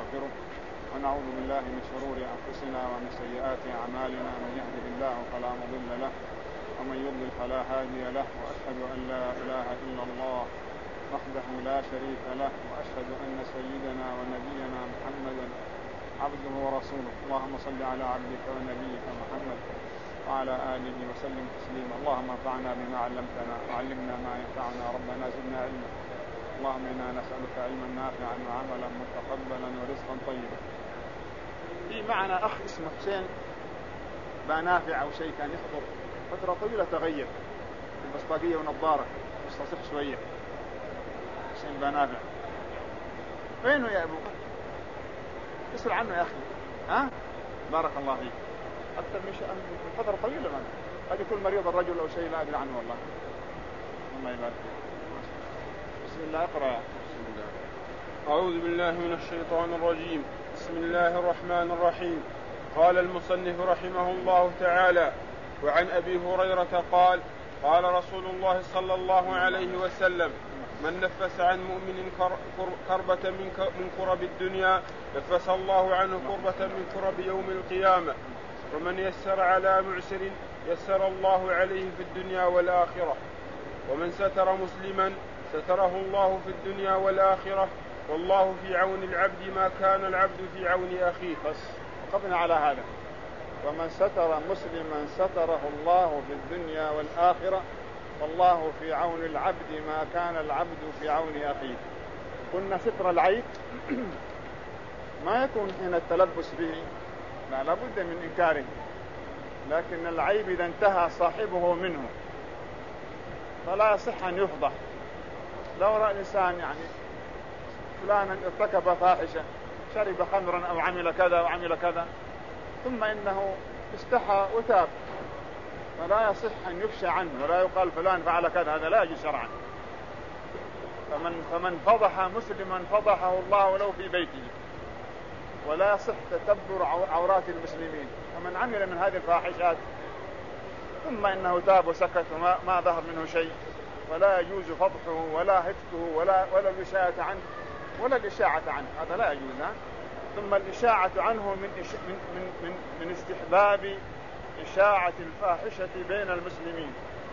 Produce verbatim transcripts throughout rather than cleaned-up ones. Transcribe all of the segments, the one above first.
ونستغفره ونعوذ بالله من شرور أنفسنا ومن سيئات أعمالنا من يهده الله فلا مضل له ومن يضلل فلا هادي له وأشهد أن لا إله إلا الله وحده لا شريك له وأشهد أن سيدنا ونبينا محمدا عبده ورسوله. اللهم صل على عبدك ونبيك محمد وعلى آله وسلم تسليما. اللهم انفعنا بما علمتنا وعلمنا ما ينفعنا ربنا زدنا علما. اللهم إنا نسألك علما نافعا وعملا متقبلا ورزقا طيبا. في معنا أخ اسمه حسين بانافع أو شيء كان يحضر فترة طويلة تغير البسطاقية ونظارة يستصح شوية. حسين بانافع وينه يا أبو؟ اسأل عنه يا أخي. ها؟ بارك الله فيك. أكثر من شيء من فترة طويلة ما قد يكون مريض الرجل أو شيء لا أدري عنه والله. الله يبارك فيك. بسم الله اقرأ. بسم الله. أعوذ بالله من الشيطان الرجيم. بسم الله الرحمن الرحيم. قال المصنف رحمه الله تعالى: وعن أبي هريرة قال: قال رسول الله صلى الله عليه وسلم: من نفس عن مؤمن كربة من كرب الدنيا نفس الله عنه كربة من كرب يوم القيامة. ومن يسر على معسر يسر الله عليه في الدنيا والآخرة. ومن ستر مسلما ستره الله في الدنيا والآخرة. والله في عون العبد ما كان العبد في عون أخيه. بس وقفنا على هذا. ومن ستر مسلما ستره الله في الدنيا والآخرة. والله في عون العبد ما كان العبد في عون أخيه. قلنا ستر العيب ما يكون حين التلبس به، لا لابد من إنكاره، لكن العيب إذا انتهى صاحبه منه فلا يصح أن يفضح. لو رأى الإنسان يعني فلانا ارتكب فاحشة، شرب خمرا أو عمل كذا وعمل كذا، ثم إنه استحى وتاب، فلا يصح أن يفشى عنه ولا يقال فلان فعل كذا، هذا لا يجوز شرعا. فمن, فمن فضح مسلما فضحه الله ولو في بيته، ولا يصح تتبر عورات المسلمين. فمن عمل من هذه الفاحشات ثم إنه تاب وسكت وما ما ظهر منه شيء، ولا يجوز فضحه ولا هتكه ولا ولا الإشاعة عنه ولا الإشاعة عنه، هذا لا يجوز. ثم الإشاعة عنه من من من من استحباب إشاعة الفاحشة بين المسلمين.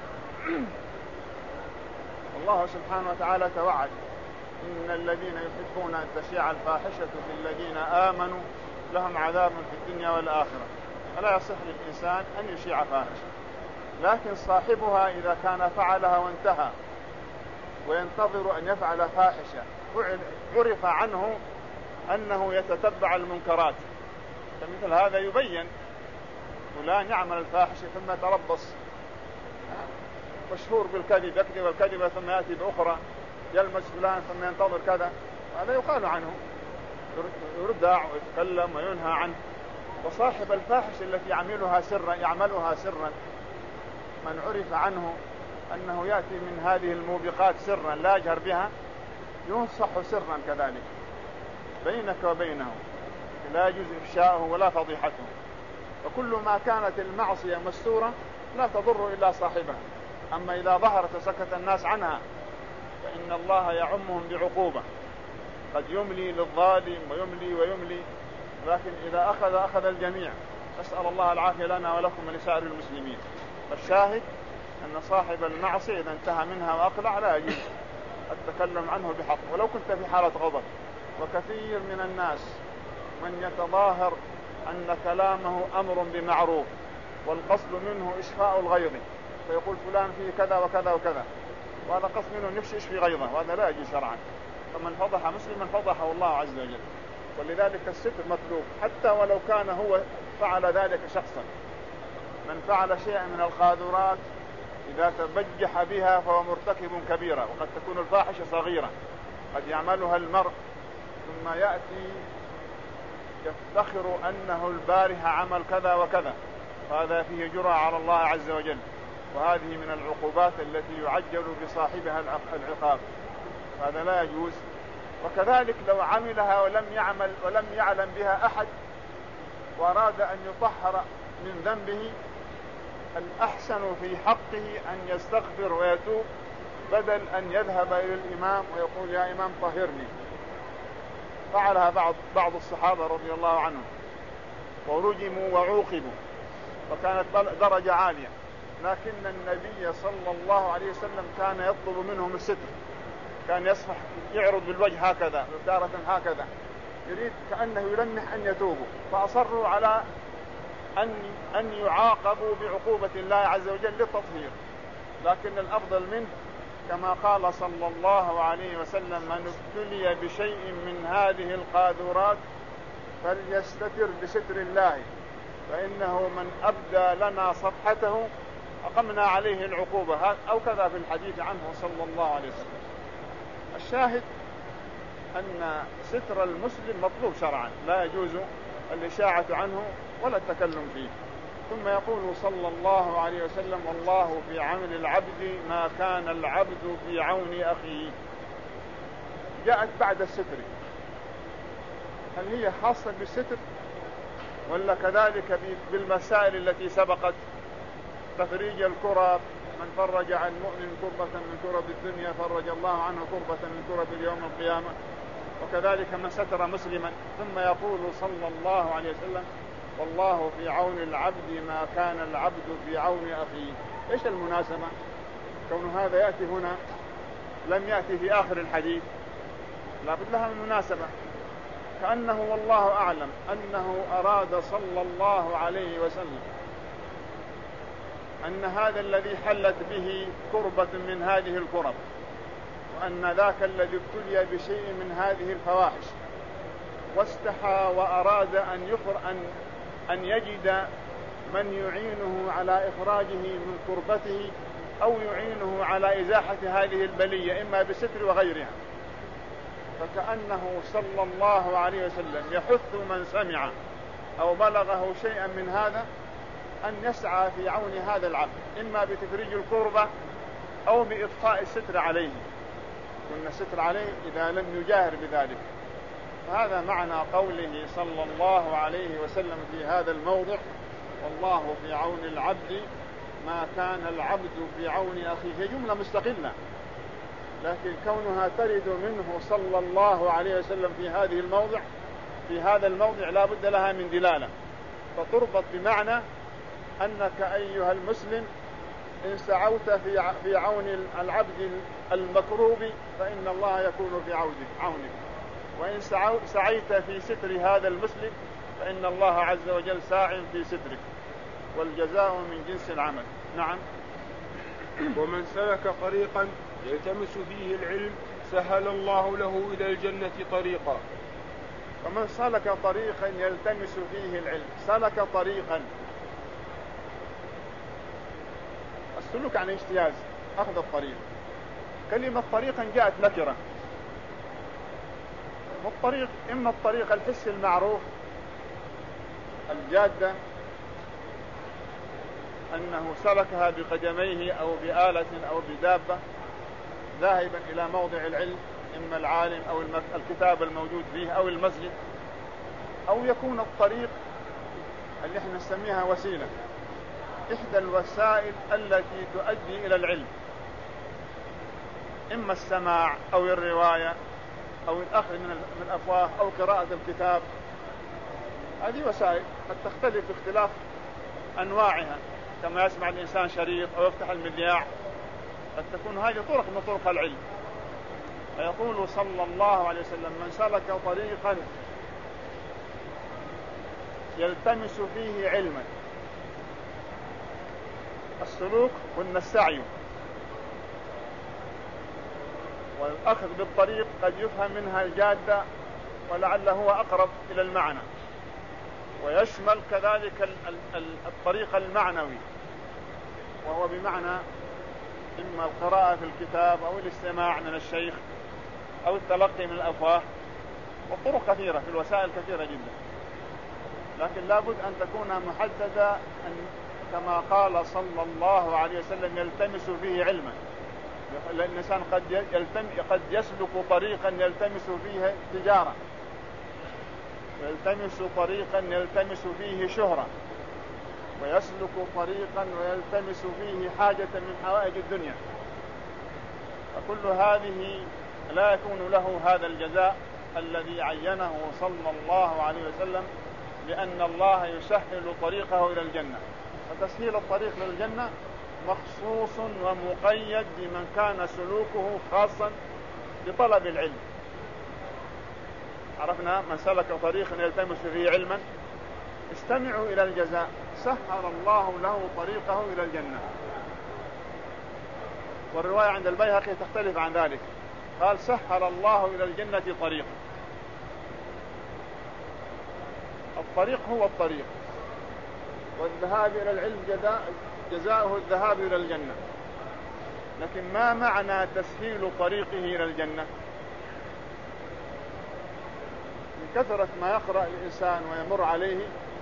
الله سبحانه وتعالى توعد: إن الذين يحبون أن تشيع الفاحشة في الذين آمنوا لهم عذاب في الدنيا والآخرة. فلا يصح للإنسان أن يشيع فاحشة، لكن صاحبها إذا كان فعلها وانتهى وينتظر أن يفعل فاحشة عرف عنه أنه يتتبع المنكرات، فمثل هذا يبين فلان يعمل الفاحشة ثم يتربص، مشهور بالكذب، يكذب الكذبة ثم يأتي بأخرى، يلمس فلان ثم ينتظر كذا، هذا يقال عنه يردع ويتكلم وينهى عنه. وصاحب الفاحشة التي يعملها سرا يعملها سرا من عرف عنه أنه يأتي من هذه الموبقات سرا لا يجهر بها ينصح سرا كذلك بينك وبينه، لا يجوز إفشاؤه ولا فضيحته. وكل ما كانت المعصية مستورة لا تضر إلا صاحبها، أما إذا ظهرت وسكت الناس عنها فإن الله يعمهم بعقوبة، قد يملي للظالم ويملي ويملي، لكن إذا أخذ أخذ الجميع. نسأل الله العافية لنا ولكم ولسائر المسلمين. فالشاهد أن صاحب المعصية إذا انتهى منها وأقلع لا يجوز التكلم عنه بحق ولو كنت في حالة غضب. وكثير من الناس من يتظاهر أن كلامه أمر بمعروف والقصد منه إشفاء الغيظ، فيقول فلان فيه كذا وكذا وكذا، وهذا قصد منه نفسه يشفي غيظه، وهذا لا يجوز شرعا. فمن فضح مسلما فضحه الله عز وجل. ولذلك الستر مطلوب حتى ولو كان هو فعل ذلك شخصا. من فعل شيئا من القاذورات إذا تبجح بها فهو مرتكب كبيرة، وقد تكون الفاحشة صغيرة قد يعملها المرء ثم يأتي يفتخر أنه البارحة عمل كذا وكذا، فهذا فيه جرأة على الله عز وجل، وهذه من العقوبات التي يعجل بصاحبها العقاب، هذا لا يجوز. وكذلك لو عملها ولم يعمل ولم يعلم بها أحد وأراد أن يطهر من ذنبه، الأحسن في حقه أن يستغفر ويتوب بدل أن يذهب إلى الإمام ويقول يا إمام طهرني. فعلها بعض بعض الصحابة رضي الله عنهم ورجموا وعوقبوا، وكانت درجة عالية، لكن النبي صلى الله عليه وسلم كان يطلب منهم الستر، كان يصفح يعرض بالوجه هكذا تارة هكذا، يريد كأنه يلمح أن يتوبوا، فأصروا على أن أن يعاقبوا بعقوبة الله عز وجل للتطهير. لكن الأفضل منه كما قال صلى الله عليه وسلم: من ابتلي بشيء من هذه القاذورات فليستتر بستر الله، فإنه من أبدى لنا صفحته أقمنا عليه العقوبة، أو كذا في الحديث عنه صلى الله عليه وسلم. الشاهد أن ستر المسلم مطلوب شرعا، لا يجوز الإشاعة عنه ولا التكلم فيه. ثم يقول صلى الله عليه وسلم: والله في عون العبد ما كان العبد في عون أخيه. جاءت بعد الستر، هل هي خاصة بالستر ولا كذلك بالمسائل التي سبقت؟ تفريج الكرب، من فرج عن مؤمن كربة من كرب الدنيا فرج الله عنه كربة من كرب اليوم القيامة، وكذلك من ستر مسلما. ثم يقول صلى الله عليه وسلم: والله في عون العبد ما كان العبد في عون أخيه. إيش المناسبة كون هذا يأتي هنا لم يأتي في آخر الحديث؟ لا بد لها من مناسبة، كأنه والله أعلم أنه أراد صلى الله عليه وسلم أن هذا الذي حلت به كربة من هذه الكرب، وأن ذاك الذي ابتلي بشيء من هذه الفواحش واستحى وأراد أن يخر أن أن يجد من يعينه على إخراجه من كربته أو يعينه على إزاحة هذه البلية إما بستر وغيرها. فكأنه صلى الله عليه وسلم يحث من سمع أو بلغه شيئا من هذا أن يسعى في عون هذا العبد، إما بتفريج الكربة أو بإطفاء الستر عليه، كن الستر عليه إذا لم يجاهر بذلك. هذا معنى قوله صلى الله عليه وسلم في هذا الموضع: والله في عون العبد ما كان العبد في عون أخيه. هي جملة مستقلة، لكن كونها ترد منه صلى الله عليه وسلم في هذه الموضع في هذا الموضع لا بد لها من دلالة، فتربط بمعنى أنك أيها المسلم إن سعوت في في عون العبد المكروب فإن الله يكون في عونك، وإن سعيت في ستر هذا المسلم فإن الله عز وجل ساع في سترك، والجزاء من جنس العمل. نعم. ومن سلك طريقا يلتمس فيه العلم سهل الله له إلى الجنة طريقا. ومن سلك طريقا يلتمس فيه العلم، سلك طريقا، السلوك عن اجتياز أخذ الطريق. كلمة طريقا جاءت نكرة، والطريق إما الطريق الحسي المعروف الجادة أنه سلكها بقدميه أو بآلة أو بدابة ذاهبا إلى موضع العلم، إما العالم أو الكتاب الموجود فيه أو المسجد، أو يكون الطريق اللي احنا نسميها وسيلة، إحدى الوسائل التي تؤدي إلى العلم، إما السماع أو الرواية أو الأخذ من الأفواه أو قراءة الكتاب. هذه وسائل قد تختلف باختلاف أنواعها، كما يسمع الإنسان شريط أو يفتح المذياع، قد تكون هذه طرق من طرق العلم. فيقول صلى الله عليه وسلم: من سلك طريقا يلتمس فيه علما. السلوك قلنا السعي، والأخذ بالطريق قد يفهم منها الجادة ولعله هو أقرب إلى المعنى، ويشمل كذلك الطريق المعنوي، وهو بمعنى إما القراءة في الكتاب أو الاستماع من الشيخ أو التلقي من الأفواه، والطرق كثيرة في الوسائل كثيرة جدا، لكن لابد أن تكون محددة، أن كما قال صلى الله عليه وسلم: يلتمس فيه علما. الإنسان قد يلتم قد يسلك طريقا يلتمس فيه تجارة، ويلتمس طريقا يلتمس فيه شهرة، ويسلك طريقا ويلتمس فيه حاجة من حوائج الدنيا، فكل هذه لا يكون له هذا الجزاء الذي عينه صلى الله عليه وسلم لأن الله يسهل طريقه إلى الجنة، فتسهيل الطريق للجنة مخصوص ومقيد بمن كان سلوكه خاصا بطلب العلم. عرفنا من سلك طريقا يلتمس فيه علما استمعوا إلى الجزاء سهل الله له طريقه إلى الجنة. والرواية عند البيهقي تختلف عن ذلك، قال سهل الله إلى الجنة طريقا. الطريق هو الطريق، والذهاب إلى العلم جزاء جزاؤه الذهاب إلى الجنة. لكن ما معنى تسهيل طريقه إلى الجنة؟ من كثرة ما يقرأ الإنسان ويمر عليه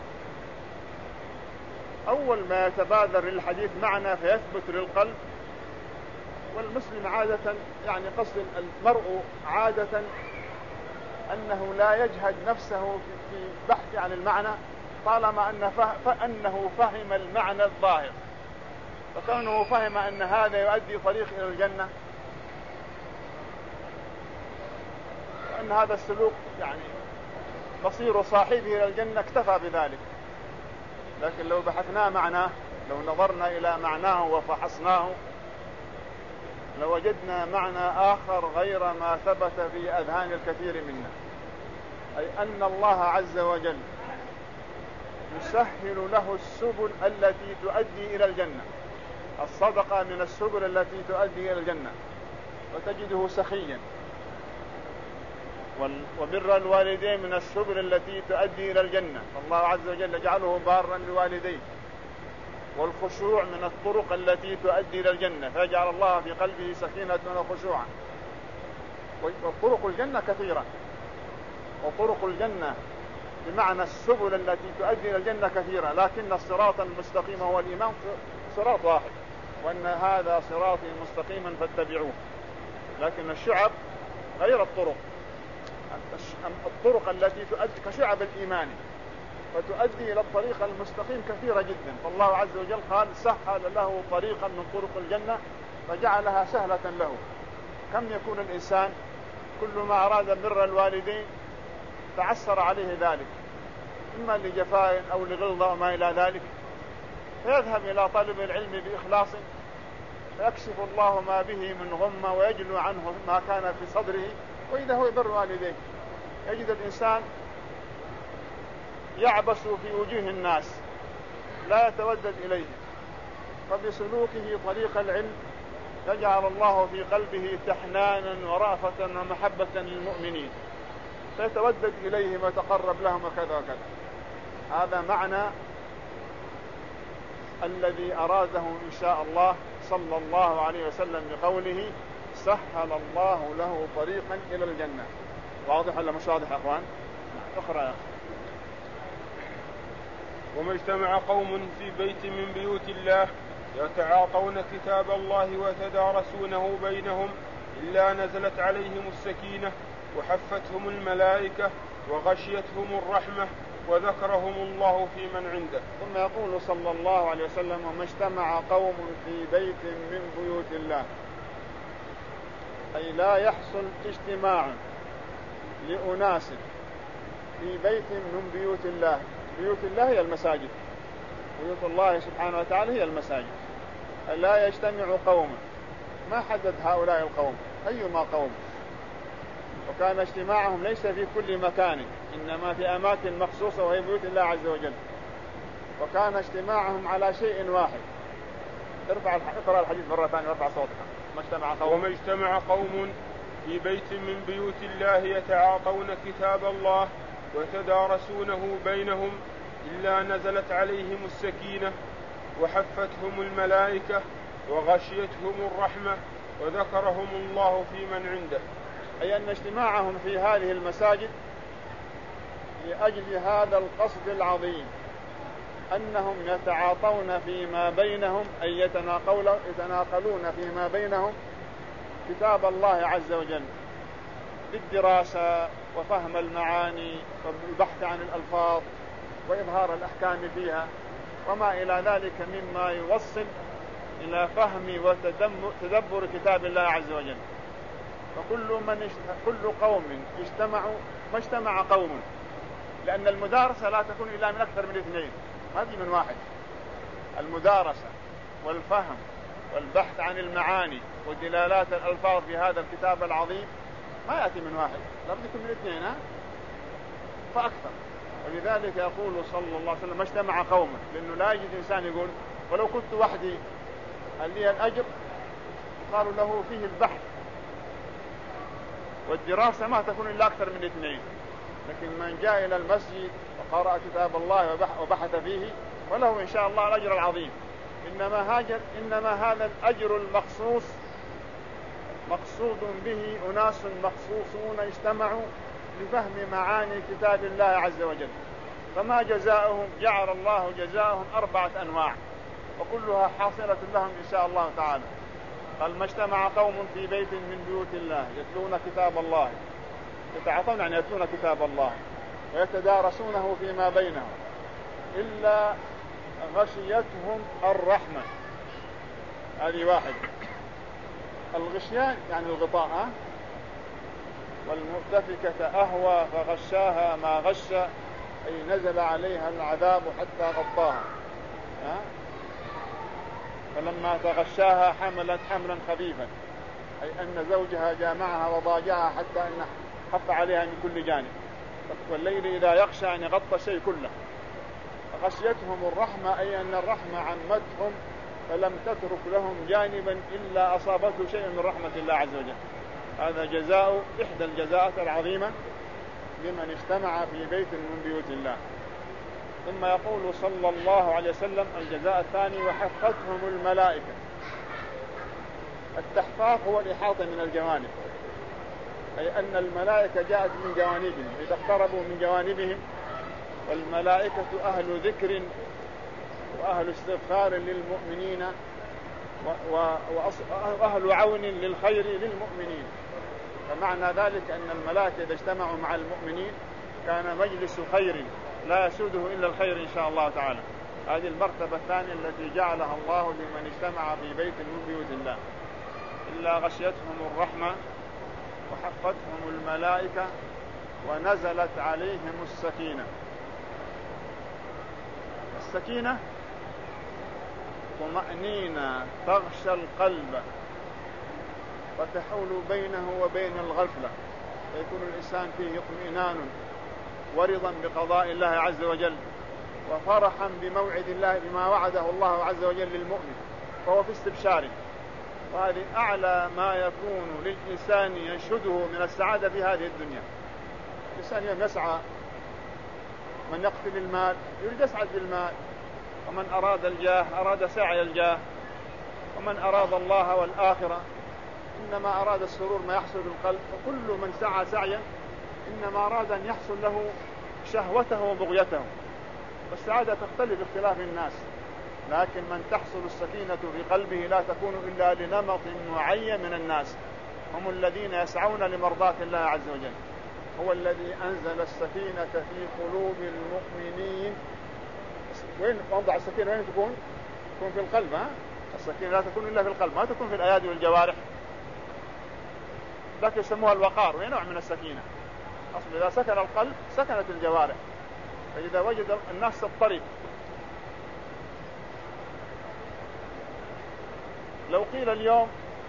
أول ما يتبادر للحديث معنى فيثبت للقلب. والمسلم عادة يعني قصد المرء عادة أنه لا يجهد نفسه في بحث عن المعنى طالما أنه فأنه فهم المعنى الظاهر، فكونه فهم أن هذا يؤدي طريق إلى الجنة وأن هذا السلوك يعني مصير صاحبه إلى الجنة اكتفى بذلك. لكن لو بحثنا معناه، لو نظرنا إلى معناه وفحصناه لوجدنا معنى آخر غير ما ثبت في أذهان الكثير منا، أي أن الله عز وجل يسهل له السبل التي تؤدي إلى الجنة. الصدقة من السبل التي تؤدي إلى الجنة، وتجده سخيا. وبر الوالدين من السبل التي تؤدي إلى الجنة، الله عز وجل يجعله بارا لوالديه. والخشوع من الطرق التي تؤدي إلى الجنة، فيجعل الله في قلبه سكينة وخشوعا. وطرق الجنة كثيرة، وطرق الجنة بمعنى السبل التي تؤدي إلى الجنة كثيرة، لكن الصراط المستقيم هو الإيمان صراط واحد، وأن هذا صراطي مستقيما فاتبعوه. لكن الشعب غير الطرق، الطرق التي تؤدي كشعب الإيمان فتؤدي إلى الطريق المستقيم كثيرة جدا. فالله عز وجل قال سهل له طريقا من طرق الجنة فجعلها سهلة له. كم يكون الإنسان كل ما أراد بر الوالدين تعسر عليه ذلك، إما لجفاء أو لغلظة وما إلى ذلك، فيذهب إلى طالب العلم بإخلاص فيكشف الله ما به من غمة ويجلو عنه ما كان في صدره، وإذا هو يبر والديه. يجد الإنسان يعبس في وجوه الناس لا يتودد إليه، فبسلوكه طريق العلم يجعل الله في قلبه تحنانا ورأفة ومحبة للمؤمنين، فيتودد إليهم ويتقرب لهم وكذا وكذا. هذا معنى الذي أراده إن شاء الله صلى الله عليه وسلم بقوله سهل الله له طريقا إلى الجنة. واضح ولا مش واضح يا أخوان؟ اقرأ يا أخي. وما اجتمع قوم في بيت من بيوت الله يتعاطون كتاب الله ويتدارسونه بينهم إلا نزلت عليهم السكينة وحفتهم الملائكة وغشيتهم الرحمة وذكرهم الله في من عنده. ثم يقول صلى الله عليه وسلم وما اجتمع قوم في بيت من بيوت الله، أي لا يحصل اجتماع لأناس في بيت من بيوت الله. بيوت الله هي المساجد، بيوت الله سبحانه وتعالى هي المساجد. لا يجتمع قوم، ما حدد هؤلاء القوم أيما قوم، وكان اجتماعهم ليس في كل مكان، إنما في أماكن مخصوصة وهي بيوت الله عز وجل. وكان اجتماعهم على شيء واحد. ارفع اقرأ الحديث مرة ثانية وارفع صوتك. ما اجتمع قوم وما اجتمع قوم في بيت من بيوت الله يتعاطون كتاب الله ويتدارسونه بينهم إلا نزلت عليهم السكينة وحفتهم الملائكة وغشيتهم الرحمة وذكرهم الله في من عنده. أي أن اجتماعهم في هذه المساجد لأجل هذا القصد العظيم، أنهم يتعاطون فيما بينهم، أي يتناقلون فيما بينهم كتاب الله عز وجل بالدراسة وفهم المعاني والبحث عن الألفاظ وإظهار الأحكام فيها وما إلى ذلك مما يوصل إلى فهم وتدبر كتاب الله عز وجل. فكل من كل قوم اجتمعوا ما اجتمع قوم، لأن المدارسة لا تكون إلا من أكثر من اثنين، ما في من واحد. المدارسة والفهم والبحث عن المعاني ودلالات الألفاظ في هذا الكتاب العظيم ما يأتي من واحد، لابد يكون من اثنين ها؟ فأكثر. ولذلك يقول صلى الله عليه وسلم ما اجتمع قوم، لأنه لا يجد إنسان يقول ولو كنت وحدي هل لي الأجر؟ قالوا له فيه البحث والدراسة ما تكون إلا أكثر من اثنين. لكن من جاء إلى المسجد وقرأ كتاب الله وبحث فيه وله إن شاء الله الأجر العظيم. إنما, هاجر إنما هذا الأجر المخصوص مقصود به أناس مخصوصون اجتمعوا لفهم معاني كتاب الله عز وجل، فما جزاؤهم؟ جعل الله جزاؤهم أربعة أنواع وكلها حاصلة لهم إن شاء الله تعالى. قال ما اجتمع قوم في بيت من بيوت الله يتلون كتاب الله، يتعاطون يعني يتلون كتاب الله ويتدارسونه فيما بينهم إلا غشيتهم الرحمة. هذه واحد. الغشيان يعني الغطاء، والمؤتفكة أهوى فغشاها ما غش، أي نزل عليها العذاب حتى غطاها. فلما تغشاها حملت حملا خفيفا، أي أن زوجها جامعها وضاجعها حتى أن خف عليها من كل جانب. والليل إذا يغشى أن يغطى شيء كله. فغشيتهم الرحمة أي أن الرحمة عمتهم فلم تترك لهم جانبا إلا أصابته شيء من رحمة الله عز وجل. هذا جزاء إحدى الجزاءات العظيمة لمن اجتمع في بيت من بيوت الله. ثم يقول صلى الله عليه وسلم الجزاء الثاني وحفتهم الملائكة. التحقاق هو الإحاطة من الجوانب، أي أن الملائكة جاءت من جوانبهم إذا اقتربوا من جوانبهم. والملائكة أهل ذكر وأهل استغفار للمؤمنين وأهل عون للخير للمؤمنين. فمعنى ذلك أن الملائكة إذا اجتمعوا مع المؤمنين كان مجلس خير لا يسوده إلا الخير إن شاء الله تعالى. هذه المرتبة الثانية التي جعلها الله لمن اجتمع في بيت من بيوت الله. إلا غشيتهم الرحمة وحفتهم الملائكة ونزلت عليهم السكينة. السكينة طمأنينة تغشى القلب وتحول بينه وبين الغفلة، فيكون الإنسان فيه اطمئنان ورضا بقضاء الله عز وجل وفرحا بموعد الله بما وعده الله عز وجل للمؤمن، فهو في استبشار. وهذه أعلى ما يكون للإنسان ينشده من السعادة في هذه الدنيا. الإنسان يوم يسعى، من يقتل المال يريد يسعد بالمال، ومن أراد الجاه أراد سعي الجاه، ومن أراد الله والآخرة إنما أراد السرور ما يحصل بالقلب. فكل من سعى سعيا إنما أراد أن يحصل له شهوته وبغيته. والسعادة تختلف باختلاف الناس، لكن من تحصل السكينة في قلبه لا تكون إلا لنمط معين من الناس، هم الذين يسعون لمرضاة الله عز وجل. هو الذي أنزل السكينة في قلوب المؤمنين. وين موضع السكينة؟ وين تكون؟ تكون في القلب. ها؟ السكينة لا تكون إلا في القلب، ما تكون في الأيادي والجوارح. لكن يسموها الوقار، وهي نوع من السكينة. أصل إذا سكن القلب سكنت الجوارح. فإذا وجد الناس تضطرب. لو قيل اليوم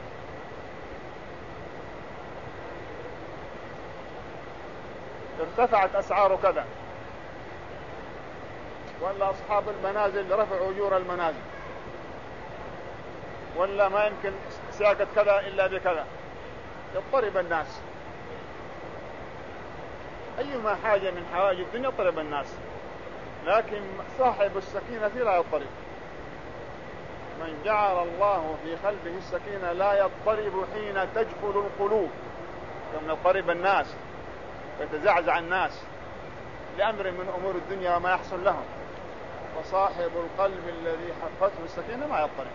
ارتفعت أسعار كذا، ولا أصحاب المنازل رفعوا أجور المنازل، ولا ما يمكن سياقة كذا إلا بكذا، يضطرب الناس. أيما حاجة من حوائج الدنيا يضطرب الناس، لكن صاحب السكينة لا يضطرب. من جعل الله في قلبه السكينة لا يضطرب حين تجفل القلوب، يوم يضطرب الناس ويتزعزع الناس لأمر من أمور الدنيا وما يحصل لهم. وصاحب القلب الذي حفته السكينة ما يضطرب.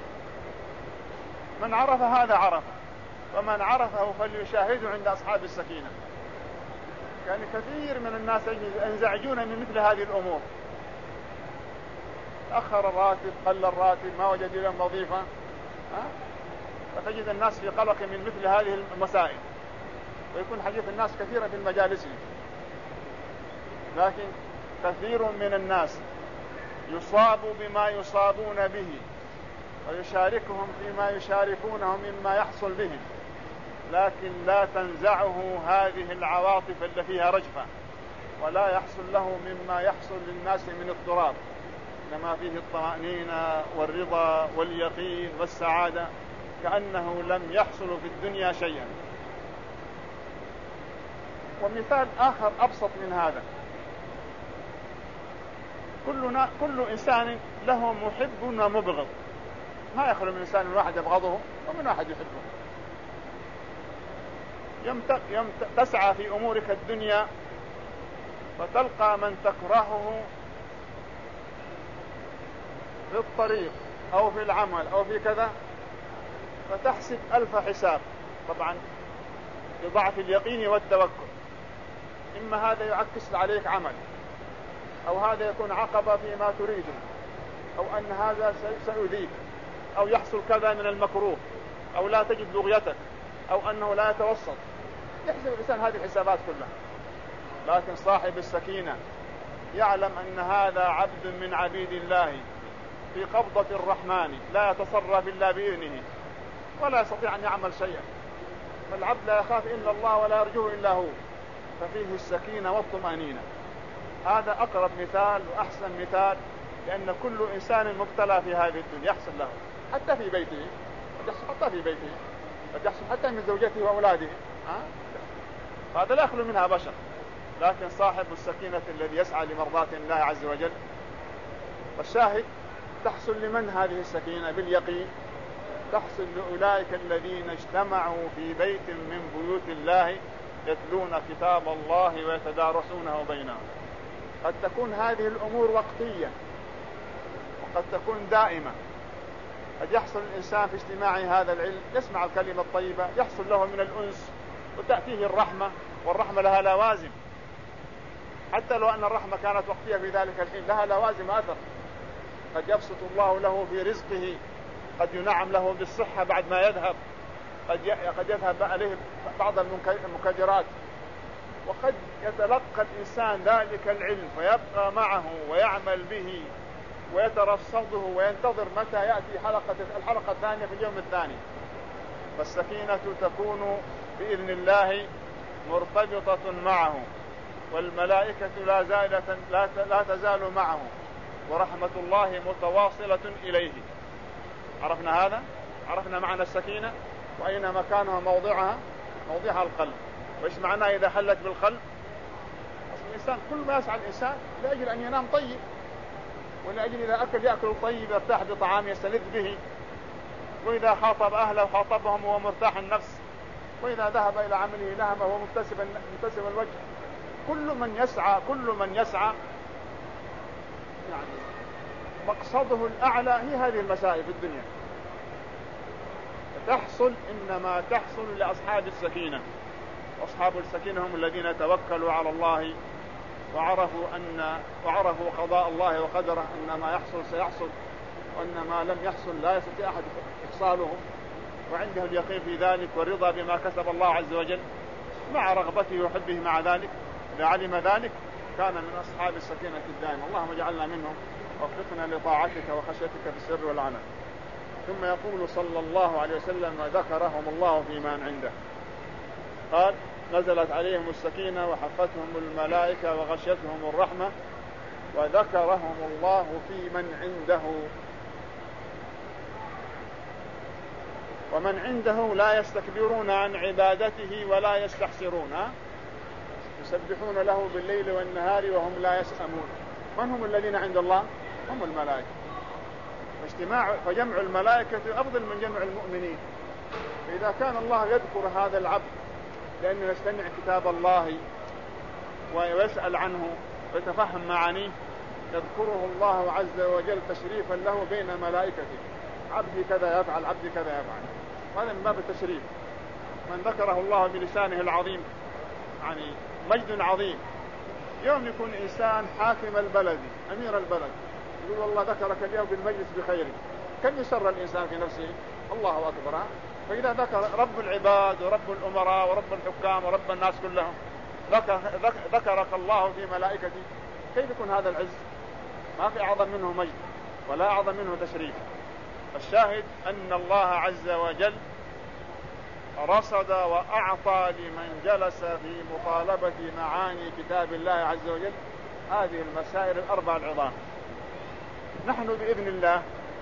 من عرف هذا عرف، ومن عرفه فليشاهده عند أصحاب السكينة. يعني كثير من الناس ينزعجون من مثل هذه الأمور. أخر الراتب، قل الراتب، ما وجد لهم وظيفة، فتجد الناس في قلق من مثل هذه المسائل، ويكون حديث الناس كثيرا في المجالس. لكن كثير من الناس يصاب بما يصابون به ويشاركهم فيما يشاركونه مما يحصل بهم، لكن لا تنزعه هذه العواطف اللي فيها رجفة، ولا يحصل له مما يحصل للناس من اضطراب، إنما فيه الطمأنينة والرضا واليقين والسعادة، كأنه لم يحصل في الدنيا شيئا. ومثال آخر أبسط من هذا، كلنا كل إنسان له محب ومبغض، ما يخلو من إنسان واحد يبغضه ومن واحد يحبه. يمت... يمت... تسعى في أمورك الدنيا فتلقى من تكرهه في الطريق أو في العمل أو في كذا، فتحسب ألف حساب، طبعا بضعف اليقين والتوكل. إما هذا يعكس عليك عمل، أو هذا يكون عقبة فيما تريده، أو أن هذا سيؤذيك، أو يحصل كذا من المكروه، أو لا تجد لغيتك، أو أنه لا يتوسط. يحسب الإنسان هذه الحسابات كلها. لكن صاحب السكينة يعلم أن هذا عبد من عبيد الله في قبضة الرحمن، لا يتصرف إلا بإذنه، ولا يستطيع أن يعمل شيئا. فالعبد لا يخاف إلا الله ولا يرجوه إلا هو، ففيه السكينة والطمأنينة. هذا أقرب مثال وأحسن مثال، لأن كل إنسان مبتلى في هذه الدنيا يحصل له، حتى في بيته، قد يحصل حتى في بيته، قد يحصل حتى من زوجته وأولاده، هذا لا يخلو منها بشر. لكن صاحب السكينة الذي يسعى لمرضاة الله عز وجل. والشاهد تحصل لمن هذه السكينة؟ باليقين. تحصل لأولئك الذين اجتمعوا في بيت من بيوت الله يتلون كتاب الله ويتدارسونه بينهم. قد تكون هذه الأمور وقتية وقد تكون دائمة. قد يحصل الإنسان في اجتماع هذا العلم يسمع الكلمة الطيبة، يحصل له من الأنس وتأتيه الرحمة، والرحمة لها لوازم، حتى لو أن الرحمة كانت وقتية في ذلك الحين لها لوازم أثر. قد يبسط الله له في رزقه، قد ينعم له بالصحة بعد ما يذهب، قد قد يذهب عليه بعض المكدرات، وقد يتلقى الإنسان ذلك العلم ويبقى معه ويعمل به ويترصده وينتظر متى يأتي حلقة الحلقة الثانية في اليوم الثاني. فالسكينة تكون بإذن الله مرتبطة معه، والملائكة لا زالة لا لا تزال معه، ورحمة الله متواصلة إليه. عرفنا هذا؟ عرفنا معنى السكينة وأين مكانها موضعها؟ موضعها القلب. وإيش معناه إذا حلت بالقلب؟ أصل الإنسان كل ما يسعى الإنسان لأجل أن ينام طيب، ولأجل إذا أكل يأكل طيب يرتاح بطعام يستلذ به، وإذا خاطب أهله خاطبهم وهو مرتاح النفس، وإذا ذهب إلى عمله نهم وهو مبتسم مبتسم الوجه. كل من يسعى كل من يسعى يعني مقصده الأعلى هي هذه المسائل في الدنيا. تحصل إنما تحصل لأصحاب السكينة. أصحاب السكينة هم الذين توكلوا على الله وعرفوا أن وعرفوا قضاء الله وقدره، أن ما يحصل سيحصل، وأن ما لم يحصل لا يستطيع أحد إحصاله، وعنده اليقين في ذلك والرضا بما كتب الله عز وجل مع رغبته وحبه. مع ذلك إذا علم ذلك كان من أصحاب السكينة الدائمة. اللهم اجعلنا منهم، وفقنا لطاعتك وخشيتك في السر والعلن. ثم يقول صلى الله عليه وسلم: وذكرهم الله في من عنده. قال: نزلت عليهم السكينة وحفتهم الملائكة وغشيتهم الرحمة وذكرهم الله في من عنده. ومن عنده لا يستكبرون عن عبادته ولا يستحسرون، يسبحون له بالليل والنهار وهم لا يسأمون. من هم الذين عند الله؟ هم الملائكة. فاجتماع فجمع الملائكة أفضل من جمع المؤمنين. فإذا كان الله يذكر هذا العبد لأنه يستمع كتاب الله ويسأل عنه ويتفهم معانيه، يذكره الله عز وجل تشريفا له بين ملائكته. عبدي كذا يفعل، عبدي كذا يفعل. هذا من باب التشريف. من ذكره الله بلسانه العظيم يعني مجد عظيم. يوم يكون إنسان حاكم البلد أمير البلد يقول: والله ذكرك اليوم بالمجلس بخير، كم يسر الإنسان في نفسه؟ الله أكبر. فإذا ذكر رب العباد ورب الأمراء ورب الحكام ورب الناس كلهم ذكر ذكرك الله في ملائكته، كيف يكون هذا العز؟ ما في أعظم منه مجد ولا أعظم منه تشريف. الشاهد أن الله عز وجل رصد وأعطى لمن جلس في مطالبة معاني كتاب الله عز وجل هذه المسائل الأربع العظام. نحن بإذن الله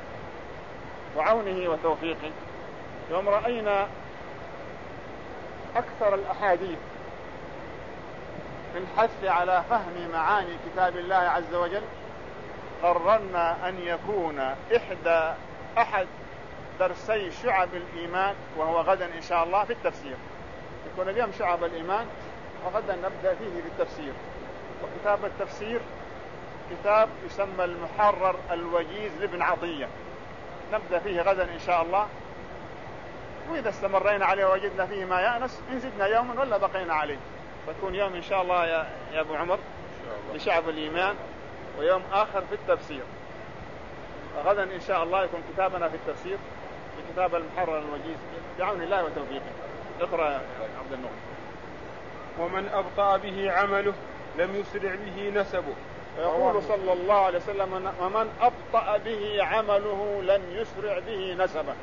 وعونه وتوفيقه يوم رأينا أكثر الأحاديث في الحث على فهم معاني كتاب الله عز وجل قررنا أن يكون إحدى أحد درسي شعب الإيمان، وهو غدا إن شاء الله في التفسير، يكون اليوم شعب الإيمان وغدا نبدأ فيه بالتفسير. وكتاب التفسير كتاب يسمى المحرر الوجيز لابن عطية، نبدأ فيه غدا إن شاء الله، وإذا استمرينا عليه وجدنا فيه ما يأنس إن زدنا يوما ولا بقينا عليه، فتكون يوم إن شاء الله يا, يا أبو عمر لشعب الإيمان ويوم آخر في التفسير. غدا إن شاء الله يكون كتابنا في التفسير في كتاب المحرر الوجيز بعون الله وتوفيقه. اقرأ يا عبد النور. ومن أبطأ به عمله لم يسرع به نسبه. يقول صلى الله عليه وسلم ومن أبطأ به عمله لن يسرع به نسبه.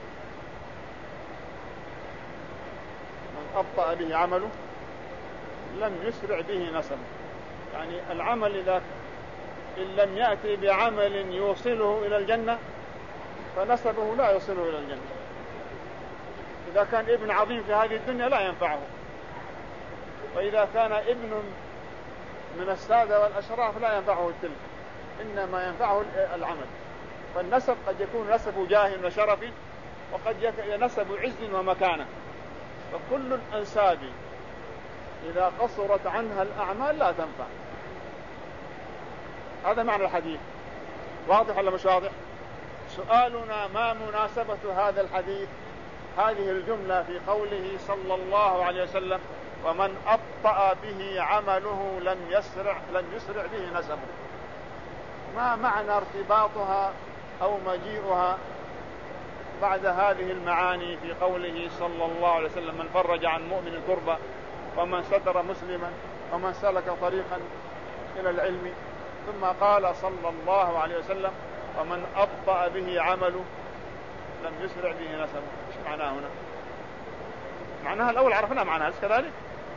من أبطأ به عمله لم يسرع به نسبه، يعني العمل إذا إن لم يأتي بعمل يوصله إلى الجنة فنسبه لا يوصله إلى الجنة. إذا كان ابن عظيم في هذه الدنيا لا ينفعه، وإذا كان ابن من السادة والأشراف لا ينفعه التلك، إنما ينفعه العمل. فالنسب قد يكون نسب جاه وشرف، وقد يكون نسب عز ومكانة، فكل الأنساب إذا قصرت عنها الأعمال لا تنفع. هذا معنى الحديث. واضح ولا مش واضح؟ سؤالنا ما مناسبة هذا الحديث هذه الجملة في قوله صلى الله عليه وسلم ومن أبطأ به عمله لم يسرع لم يسرع به نسبه؟ ما معنى ارتباطها أو مجيئها بعد هذه المعاني في قوله صلى الله عليه وسلم من فرج عن مؤمن كربة ومن ستر مسلما ومن سلك طريقا إلى العلم، ثم قال صلى الله عليه وسلم ومن أبطأ به عمله لم يسرع به نسبه؟ ايش معناه هنا؟ معناها الأول عرفنا معناها كذلك.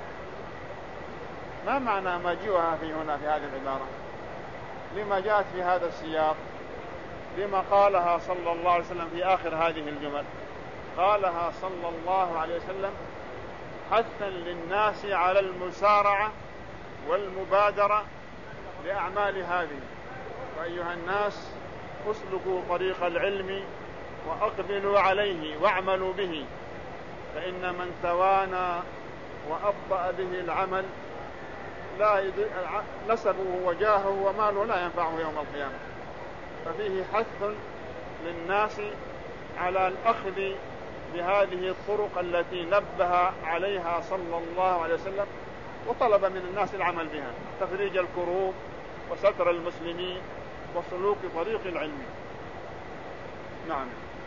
ما معنى مجيئها في هنا في هذه العبارة؟ لما جاءت في هذا السياق؟ لما قالها صلى الله عليه وسلم في آخر هذه الجمل؟ قالها صلى الله عليه وسلم حثا للناس على المسارعة والمبادرة لأعمال هذه. فأيها الناس اسلكوا طريق العلم وأقبلوا عليه واعملوا به، فإن من توانى وأبطأ به العمل لا نسبه وجاهه وماله لا ينفعه يوم القيامة. ففيه حث للناس على الأخذ بهذه الطرق التي نبه عليها صلى الله عليه وسلم، وطلب من الناس العمل بها، تفريج الكروب وستر المسلمين وسلوك طريق العلم. نعم.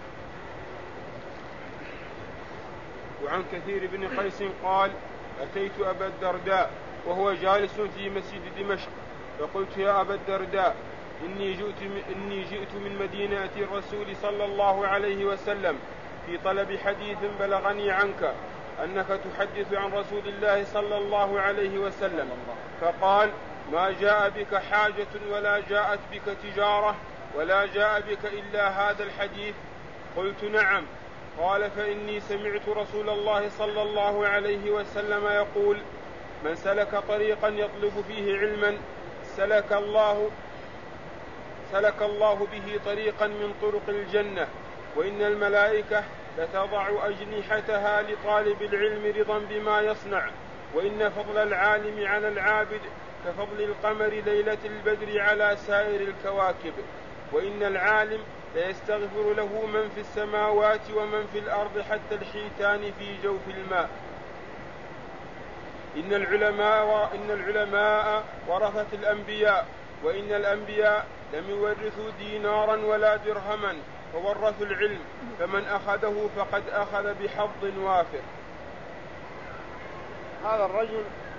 وعن كثير بن قيس قال أتيت أبا الدرداء وهو جالس في مسجد دمشق فقلت يا أبا الدرداء إني جئت, إني جئت من مدينة الرسول صلى الله عليه وسلم في طلب حديث بلغني عنك أنك تحدث عن رسول الله صلى الله عليه وسلم. فقال ما جاء بك حاجة ولا جاءت بك تجارة ولا جاء بك إلا هذا الحديث؟ قلت نعم. قال فإني سمعت رسول الله صلى الله عليه وسلم يقول من سلك طريقا يطلب فيه علما سلك الله سلك الله به طريقا من طرق الجنة، وإن الملائكة لتضع أجنحتها لطالب العلم رضا بما يصنع، وإن فضل العالم على العابد كفضل القمر ليلة البدر على سائر الكواكب، وإن العالم ليستغفر له من في السماوات ومن في الأرض حتى الحيتان في جوف الماء. إن العلماء, إن العلماء ورثة الأنبياء، وإن الأنبياء لم يورثوا دينارا ولا درهما فورثوا العلم، فمن أخذه فقد أخذ بحظ وافر. هذا الرجل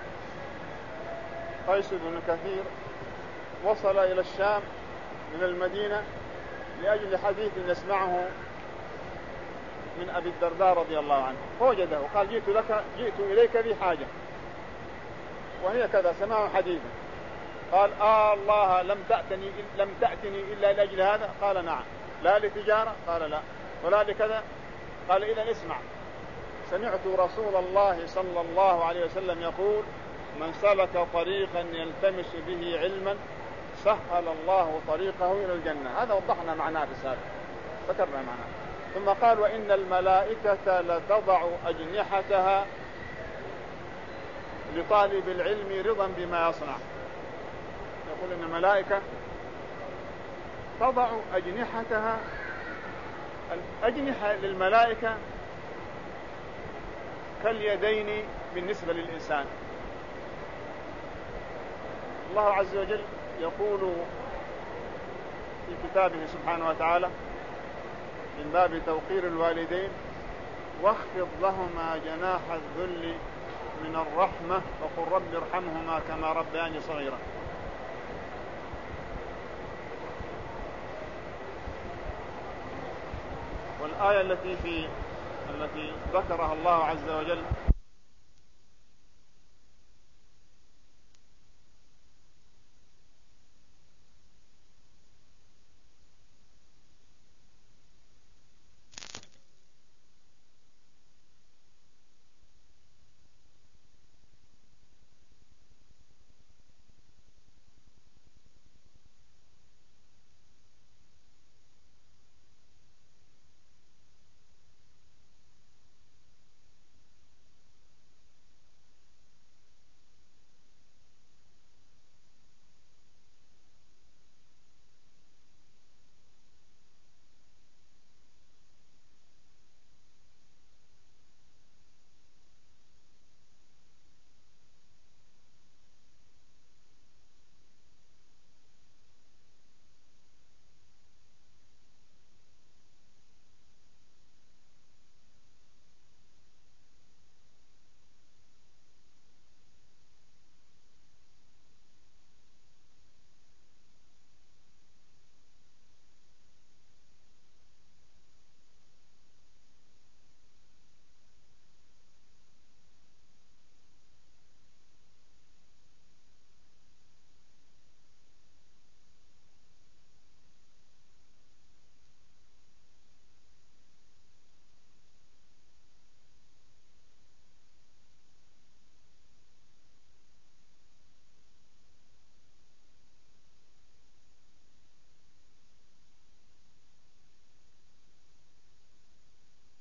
قيس بن كثير وصل إلى الشام من المدينة لأجل حديث يسمعه من أبي الدرداء رضي الله عنه، فوجده قال جئت لك جئت إليك بحاجة وهي كذا، سمعه حديثا. قال آه الله لم تأتني لم تأتني إلا لأجل هذا؟ قال نعم. لا لتجارة؟ قال لا. ولا لكذا؟ قال إذا اسمع، سمعت رسول الله صلى الله عليه وسلم يقول من سلك طريقا يلتمس به علما سهل الله طريقه إلى الجنة. هذا وضحنا معناه في السابق، ذكرنا معناه. ثم قال وإن الملائكة لتضع أجنحتها لطالب العلم رضا بما يصنع. يقول إن الملائكة تضع أجنحتها، الأجنحة للملائكة كاليدين بالنسبة للإنسان. الله عز وجل يقول في كتابه سبحانه وتعالى من باب توقير الوالدين واخفض لهما جناح الذل من الرحمة وقل رب ارحمهما كما ربياني صغيرا. والآية التي في التي ذكرها الله عز وجل